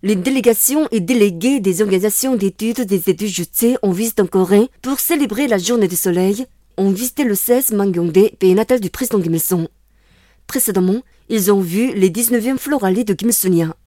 Les délégations et délégués des organisations d'études des études ont visité en Corée pour célébrer la journée du soleil, ont visité le 16 Mangyongdae, pays natal du président Kim Il-sung. Précédemment, ils ont vu les 19e Floralies de Kim Il-sungia.